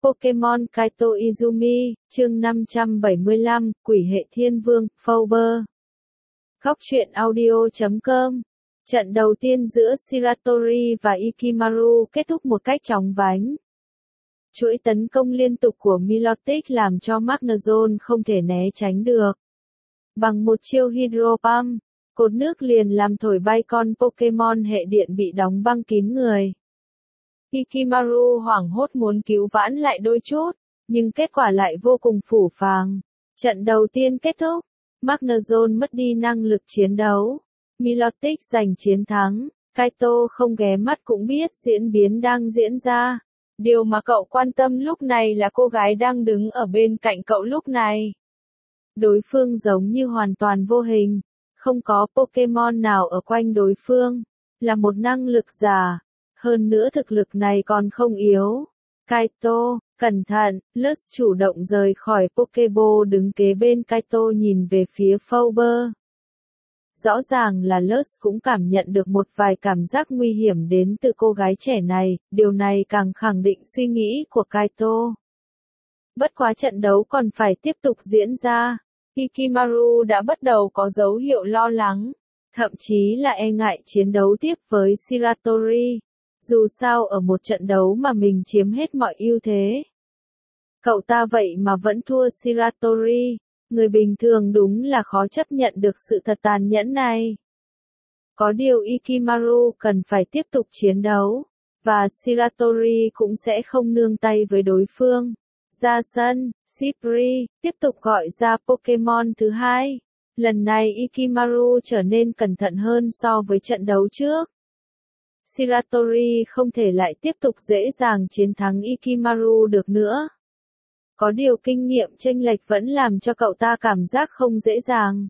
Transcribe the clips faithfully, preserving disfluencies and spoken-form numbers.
Pokemon Kaito Izumi, chương năm trăm bảy mươi lăm, Quỷ hệ thiên vương, Fauber. Góc truyện audio chấm com. Trận đầu tiên giữa Shiratori và Ikimaru kết thúc một cách chóng vánh. Chuỗi tấn công liên tục của Milotic làm cho Magnezone không thể né tránh được. Bằng một chiêu Hydro Pump, cột nước liền làm thổi bay con Pokemon hệ điện bị đóng băng kín người. Ikimaru hoảng hốt muốn cứu vãn lại đôi chút, nhưng kết quả lại vô cùng phũ phàng. Trận đầu tiên kết thúc, Magnezone mất đi năng lực chiến đấu. Milotic giành chiến thắng, Kaito không ghé mắt cũng biết diễn biến đang diễn ra. Điều mà cậu quan tâm lúc này là cô gái đang đứng ở bên cạnh cậu lúc này. Đối phương giống như hoàn toàn vô hình, không có Pokemon nào ở quanh đối phương, là một năng lực giả. Hơn nữa thực lực này còn không yếu. Kaito, cẩn thận, Lux chủ động rời khỏi Pokeball đứng kế bên Kaito nhìn về phía Fauber. Rõ ràng là Lux cũng cảm nhận được một vài cảm giác nguy hiểm đến từ cô gái trẻ này, điều này càng khẳng định suy nghĩ của Kaito. Bất quá trận đấu còn phải tiếp tục diễn ra, Ikimaru đã bắt đầu có dấu hiệu lo lắng, thậm chí là e ngại chiến đấu tiếp với Shiratori. Dù sao ở một trận đấu mà mình chiếm hết mọi ưu thế. Cậu ta vậy mà vẫn thua Shiratori, người bình thường đúng là khó chấp nhận được sự thật tàn nhẫn này. Có điều Ikimaru cần phải tiếp tục chiến đấu, và Shiratori cũng sẽ không nương tay với đối phương. Ra sân, Sipri tiếp tục gọi ra Pokemon thứ hai. Lần này Ikimaru trở nên cẩn thận hơn so với trận đấu trước. Shiratori không thể lại tiếp tục dễ dàng chiến thắng Ikimaru được nữa. Có điều kinh nghiệm chênh lệch vẫn làm cho cậu ta cảm giác không dễ dàng.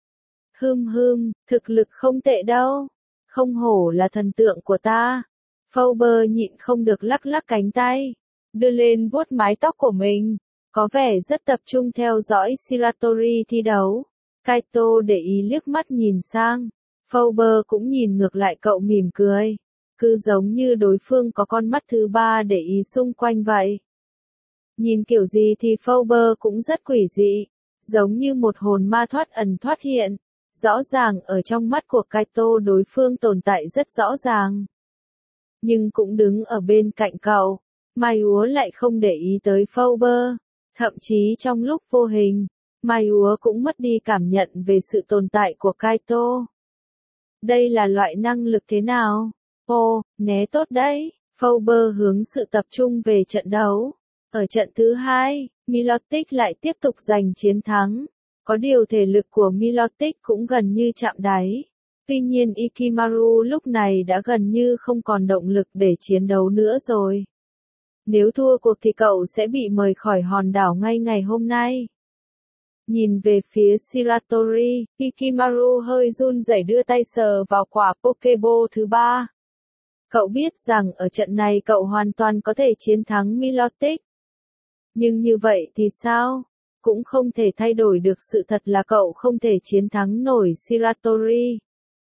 Hừm hừm, thực lực không tệ đâu. Không hổ là thần tượng của ta. Fauber nhịn không được lắc lắc cánh tay, đưa lên vuốt mái tóc của mình, có vẻ rất tập trung theo dõi Shiratori thi đấu. Kaito để ý liếc mắt nhìn sang. Fauber cũng nhìn ngược lại cậu mỉm cười. Cứ giống như đối phương có con mắt thứ ba để ý xung quanh vậy. Nhìn kiểu gì thì Fauber cũng rất quỷ dị, giống như một hồn ma thoát ẩn thoát hiện. Rõ ràng ở trong mắt của Kaito đối phương tồn tại rất rõ ràng. Nhưng cũng đứng ở bên cạnh cậu, Mai Úa lại không để ý tới Fauber. Thậm chí trong lúc vô hình, Mai Úa cũng mất đi cảm nhận về sự tồn tại của Kaito. Đây là loại năng lực thế nào? Ồ, né tốt đấy. Fauber hướng sự tập trung về trận đấu. Ở trận thứ hai, Milotic lại tiếp tục giành chiến thắng. Có điều thể lực của Milotic cũng gần như chạm đáy. Tuy nhiên Ikimaru lúc này đã gần như không còn động lực để chiến đấu nữa rồi. Nếu thua cuộc thì cậu sẽ bị mời khỏi hòn đảo ngay ngày hôm nay. Nhìn về phía Shiratori, Ikimaru hơi run rẩy đưa tay sờ vào quả Pokeball thứ ba. Cậu biết rằng ở trận này cậu hoàn toàn có thể chiến thắng Milotic. Nhưng như vậy thì sao? Cũng không thể thay đổi được sự thật là cậu không thể chiến thắng nổi Shiratori.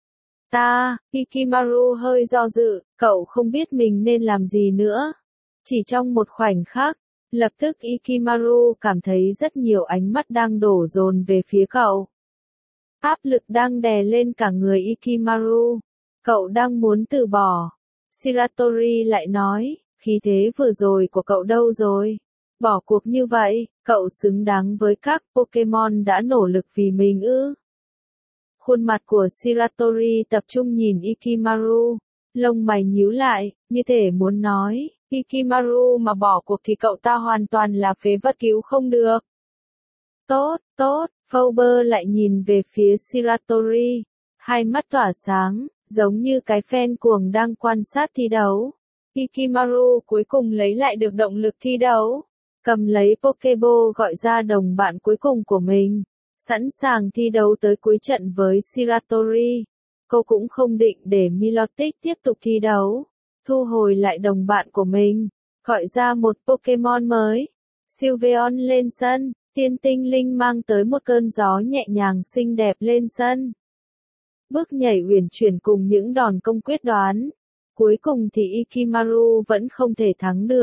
Ta, Ikimaru hơi do dự, cậu không biết mình nên làm gì nữa. Chỉ trong một khoảnh khắc, lập tức Ikimaru cảm thấy rất nhiều ánh mắt đang đổ dồn về phía cậu. Áp lực đang đè lên cả người Ikimaru. Cậu đang muốn từ bỏ. Shiratori lại nói, khí thế vừa rồi của cậu đâu rồi? Bỏ cuộc như vậy, cậu xứng đáng với các Pokemon đã nỗ lực vì mình ư? Khuôn mặt của Shiratori tập trung nhìn Ikimaru, lông mày nhíu lại, như thể muốn nói, Ikimaru mà bỏ cuộc thì cậu ta hoàn toàn là phế vật cứu không được. Tốt, tốt, Fauber lại nhìn về phía Shiratori, hai mắt tỏa sáng, giống như cái fan cuồng đang quan sát thi đấu. Ikimaru cuối cùng lấy lại được động lực thi đấu, cầm lấy Pokeball gọi ra đồng bạn cuối cùng của mình, sẵn sàng thi đấu tới cuối trận với Shiratori. Cô cũng không định để Milotic tiếp tục thi đấu, thu hồi lại đồng bạn của mình, gọi ra một Pokemon mới. Sylveon lên sân, tiên tinh linh mang tới một cơn gió nhẹ nhàng xinh đẹp lên sân. Bước nhảy uyển chuyển cùng những đòn công quyết đoán. Cuối cùng thì Ikimaru vẫn không thể thắng được.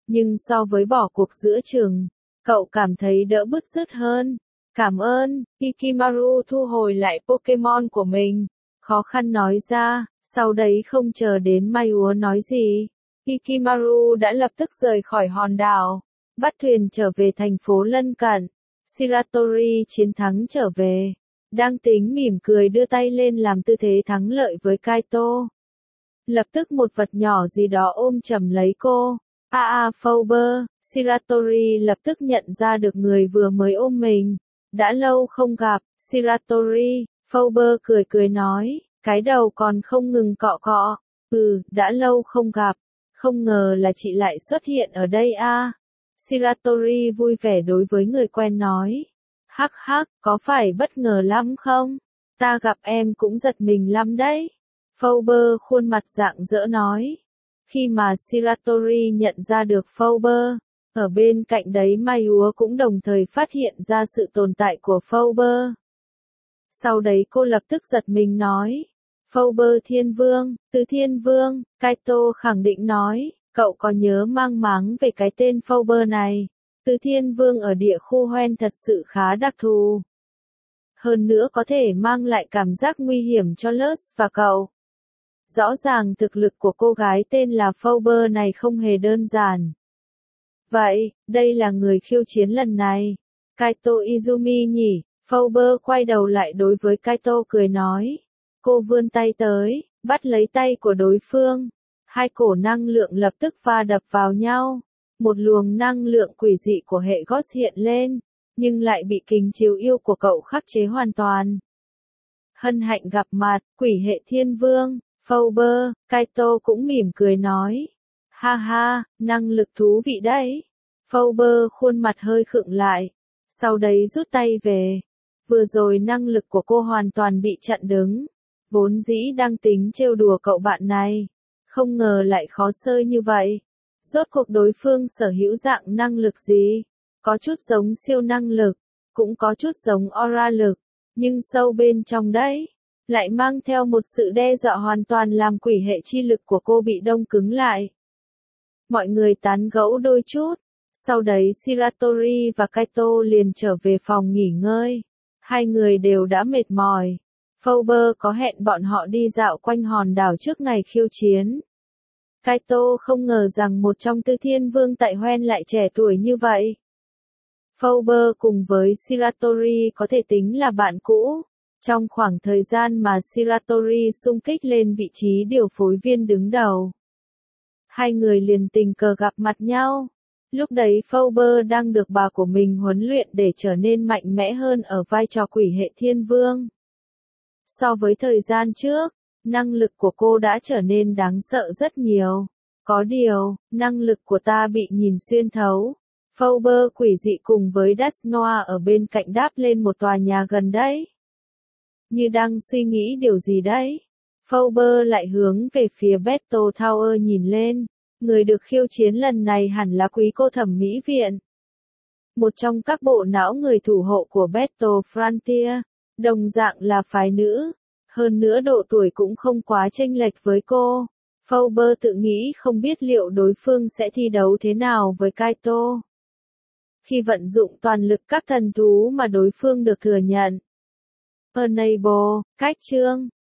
nhưng so với bỏ cuộc giữa chừng, cậu cảm thấy đỡ bứt rứt hơn. Cảm ơn, Hikimaru thu hồi lại Pokemon của mình, khó khăn nói ra, sau đấy không chờ đến Mayua nói gì. Hikimaru đã lập tức rời khỏi hòn đảo, bắt thuyền trở về thành phố lân cận. Shiratori chiến thắng trở về, đang tính mỉm cười đưa tay lên làm tư thế thắng lợi với Kaito. Lập tức một vật nhỏ gì đó ôm chầm lấy cô. A a Fauber, Shiratori lập tức nhận ra được người vừa mới ôm mình. Đã lâu không gặp, Shiratori, Fauber cười cười nói, cái đầu còn không ngừng cọ cọ. Ừ, đã lâu không gặp, không ngờ là chị lại xuất hiện ở đây a. À. Shiratori vui vẻ đối với người quen nói. Hắc hắc, có phải bất ngờ lắm không? Ta gặp em cũng giật mình lắm đấy. Fauber khuôn mặt rạng rỡ nói. Khi mà Shiratori nhận ra được Fauber, ở bên cạnh đấy Mayua cũng đồng thời phát hiện ra sự tồn tại của Fauber. Sau đấy cô lập tức giật mình nói. Fauber Thiên Vương, từ Thiên Vương, Kaito khẳng định nói, cậu có nhớ mang máng về cái tên Fauber này. Từ Thiên Vương ở địa khu Hoenn thật sự khá đặc thù. Hơn nữa có thể mang lại cảm giác nguy hiểm cho Luz và cậu. Rõ ràng thực lực của cô gái tên là Fauber này không hề đơn giản. Vậy, đây là người khiêu chiến lần này. Kaito Izumi nhỉ? Fauber quay đầu lại đối với Kaito cười nói. Cô vươn tay tới, bắt lấy tay của đối phương. Hai cổ năng lượng lập tức va đập vào nhau. Một luồng năng lượng quỷ dị của hệ Ghost hiện lên, nhưng lại bị kính chiếu yêu của cậu khắc chế hoàn toàn. Hân hạnh gặp mặt, quỷ hệ Thiên Vương, Fauber, Kaito cũng mỉm cười nói. Ha ha, năng lực thú vị đấy. Fauber khuôn mặt hơi khựng lại, sau đấy rút tay về. Vừa rồi năng lực của cô hoàn toàn bị chặn đứng. Vốn dĩ đang tính trêu đùa cậu bạn này, không ngờ lại khó sơi như vậy. Rốt cuộc đối phương sở hữu dạng năng lực gì? Có chút giống siêu năng lực, cũng có chút giống aura lực, nhưng sâu bên trong đấy, lại mang theo một sự đe dọa hoàn toàn làm quỷ hệ chi lực của cô bị đông cứng lại. Mọi người tán gẫu đôi chút, sau đấy Shiratori và Kaito liền trở về phòng nghỉ ngơi. Hai người đều đã mệt mỏi. Fauber có hẹn bọn họ đi dạo quanh hòn đảo trước ngày khiêu chiến. Kaito không ngờ rằng một trong tứ thiên vương tại Hoenn lại trẻ tuổi như vậy. Fauber cùng với Shiratori có thể tính là bạn cũ. Trong khoảng thời gian mà Shiratori xung kích lên vị trí điều phối viên đứng đầu, hai người liền tình cờ gặp mặt nhau. Lúc đấy Fauber đang được bà của mình huấn luyện để trở nên mạnh mẽ hơn ở vai trò quỷ hệ thiên vương. So với thời gian trước, năng lực của cô đã trở nên đáng sợ rất nhiều. Có điều, năng lực của ta bị nhìn xuyên thấu. Fauber quỷ dị cùng với Desnoa ở bên cạnh đáp lên một tòa nhà gần đấy. Như đang suy nghĩ điều gì đấy. Fauber lại hướng về phía Battle Tower nhìn lên. Người được khiêu chiến lần này hẳn là quý cô thẩm mỹ viện. Một trong các bộ não người thủ hộ của Battle Frontier, đồng dạng là phái nữ. Hơn nữa độ tuổi cũng không quá chênh lệch với cô. Fauber tự nghĩ không biết liệu đối phương sẽ thi đấu thế nào với Kaito. Khi vận dụng toàn lực các thần thú mà đối phương được thừa nhận. Enable, cách chương.